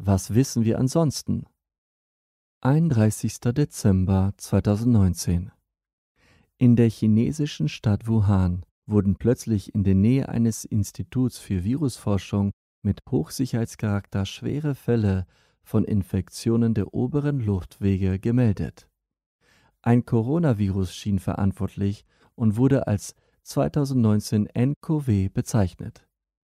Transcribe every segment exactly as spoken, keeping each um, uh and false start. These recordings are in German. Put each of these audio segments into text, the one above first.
Was wissen wir ansonsten? einunddreißigster Dezember zweitausendneunzehn. In der chinesischen Stadt Wuhan wurden plötzlich in der Nähe eines Instituts für Virusforschung mit Hochsicherheitscharakter schwere Fälle von Infektionen der oberen Luftwege gemeldet. Ein Coronavirus schien verantwortlich und wurde als zweitausendneunzehn N C O V bezeichnet.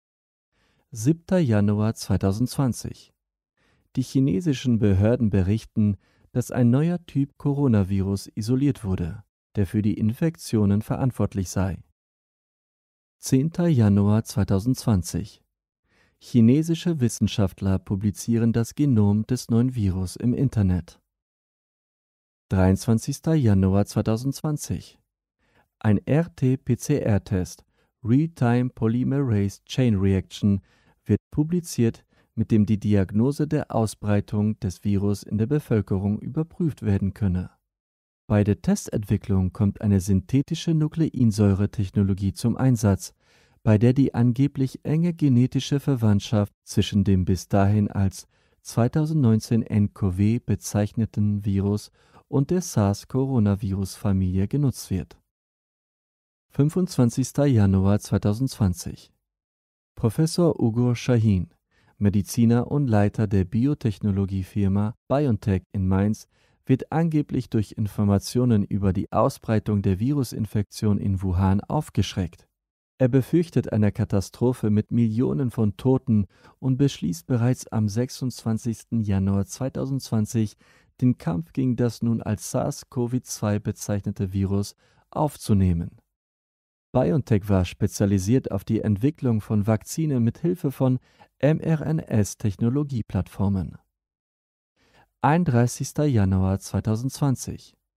siebter Januar zweitausendzwanzig. Die chinesischen Behörden berichten, dass ein neuer Typ Coronavirus isoliert wurde, der für die Infektionen verantwortlich sei. zehnter Januar zweitausendzwanzig. Chinesische Wissenschaftler publizieren das Genom des neuen Virus im Internet. dreiundzwanzigster Januar zweitausendzwanzig. Ein R T P C R-Test, Real-Time Polymerase Chain Reaction, wird publiziert, mit dem die Diagnose der Ausbreitung des Virus in der Bevölkerung überprüft werden könne. Bei der Testentwicklung kommt eine synthetische Nukleinsäure-Technologie zum Einsatz, bei der die angeblich enge genetische Verwandtschaft zwischen dem bis dahin als zweitausendneunzehn N C O V bezeichneten Virus und der SARS-Coronavirus-Familie genutzt wird. fünfundzwanzigster Januar zweitausendzwanzig. Professor Ugur Sahin, Mediziner und Leiter der Biotechnologiefirma BioNTech in Mainz, wird angeblich durch Informationen über die Ausbreitung der Virusinfektion in Wuhan aufgeschreckt. Er befürchtet eine Katastrophe mit Millionen von Toten und beschließt bereits am sechsundzwanzigsten Januar zweitausendzwanzig, den Kampf gegen das nun als SARS-C o V zwei bezeichnete Virus aufzunehmen. BioNTech war spezialisiert auf die Entwicklung von Vakzinen mit Hilfe von mRNA-Technologieplattformen. einunddreißigster Januar zweitausendzwanzig.